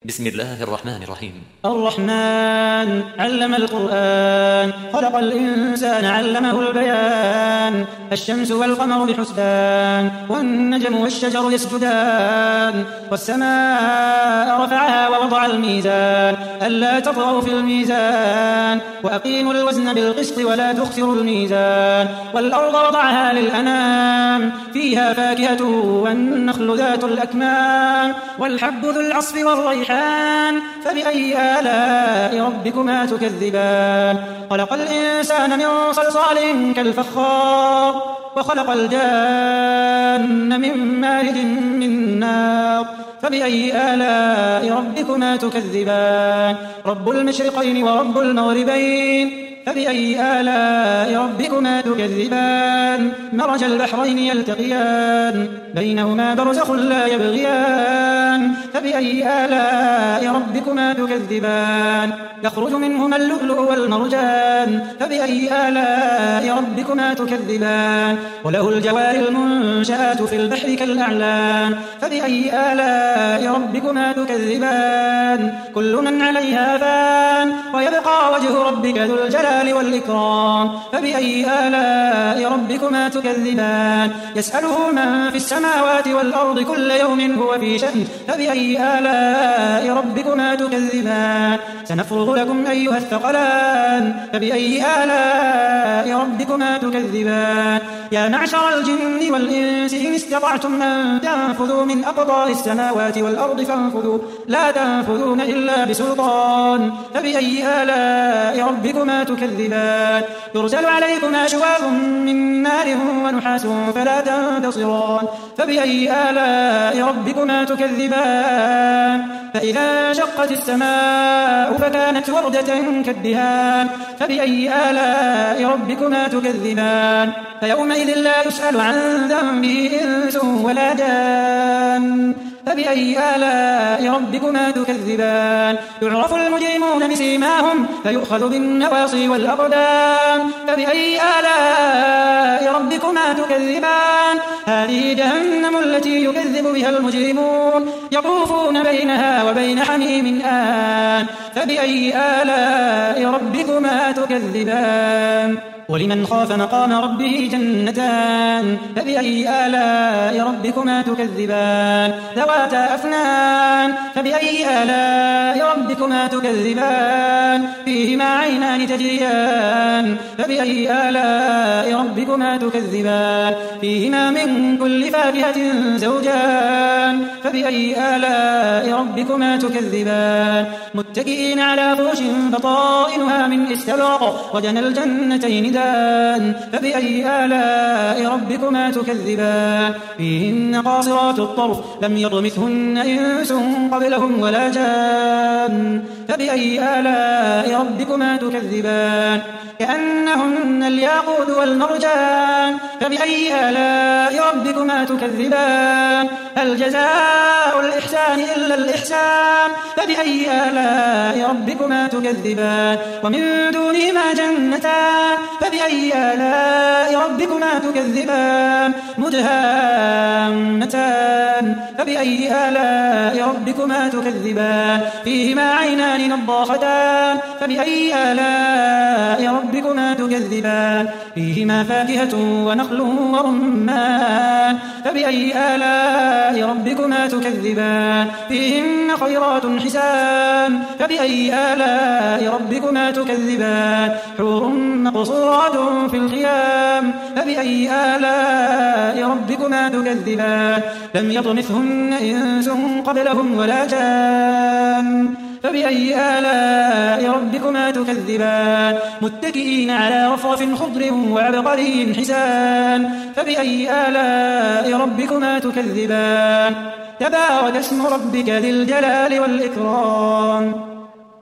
بسم الله الرحمن الرحيم. الرحمن علم القرآن خلق الإنسان علمه البيان. الشمس والقمر بحسبان والنجم والشجر يسجدان والسماء رفعها ووضع الميزان ألا تطغوا في الميزان وأقيموا الوزن بالقسط ولا تخسروا الميزان. والأرض وضعها للأنام فيها فاكهة والنخل ذات الأكمام والحب ذو العصف والريحان فبأي آلاء ربكما تكذبان. خلق الإنسان من صلصال كالفخار وخلق الجان من مارج من نار فبأي آلاء ربكما تكذبان. رب المشرقين ورب المغربين فبأي آلاء ربكما تكذبان. مرج البحرين يلتقيان بينهما برزخ لا يبغيان فبأي آلاء ربكما تكذبان. يخرج منهما اللؤلؤ والمرجان فبأي آلاء ربكما تكذبان. وله الجوار المنشآت في البحر كالأعلام فبأي آلاء ربكما تكذبان. كل من عليها فان ويبقى وجه ربك ذو الجلال والإكرام فبأي آلاء ربكما تكذبان. يسأله من في السماوات والأرض كل يوم هو في شأن فبأي آلاء ربكما تكذبان. سنفرغ لكم أيها الثقلان فبأي آلاء ربكما تكذبان. يا معشر الجن والإنس إن استطعتم أن تنفذوا من أقطار السماوات والأرض فانفذوا لا تنفذون إلا بسلطان فبأي آلاء ربكما تكذبان. يرسل عليكما شواظ من نار ونحاس فلا تنتصران فبأي آلاء ربكما تكذبان. فإذا انشقت السماء فكانت وردة كالدهان فبأي آلاء ربكما تكذبان. فيومئذ لا يسأل عن ذنبه إنس ولا جان فبأي آلاء ربكما تكذبان. يعرف المجرمون بسيماهم فيؤخذ بالنواصي والأقدام فبأي آلاء ربكما تكذبان. هذه جهنم التي يكذب بها المجرمون يطوفون بينها وبين حميم آن فبأي آلاء ربكما تكذبان. ولمن خاف مقام ربه جنتان فبأي آلاء ربكما تكذبان. ذواتا أفنان فبأي آلاء ربكما تكذبان. فيهما عينان تجريان فبأي آلاء ربكما تكذبان. فيهما من كل فاكهة زوجان فبأي آلاء ربكما تكذبان. متكئين على فرش بطائنها من استبرق وجنى الجنتين دان فبأي آلاء ربكما تكذبان. فيهن قاصرات الطرف لم يطمثهن إنس قبلهم ولا جان فبأي آلاء ربكما تكذبان. كأنهن الياقوت والمرجان فبأي آلاء ربكما تكذبان. هل جزاء الإحسان إلا الإحسان فبأي آلاء ربكما تكذبان. ومن دونهما جنتان فبأي آلاء ربكما تكذبان. مدهامتان فبأي آلاء ربكما تكذبان. فيهما عينان نضاختان فبأي آلاء ربكما تكذبان. فيهما فاكهة ونخل ورمان فبأي آلاء ربكما تكذبان. فيهن خيرات حسان فبأي آلاء ربكما تكذبان. حور مقصورات في الخيام فبأي آلاء ربكما تكذبان. لم يطمثهن إنس قبلهم ولا جان فبأي آلاء ربكما تكذبان. متكئين على رفرف خضر وعبقري حسان فبأي آلاء ربكما تكذبان. تبارك اسم ربك ذي الجلال والإكرام.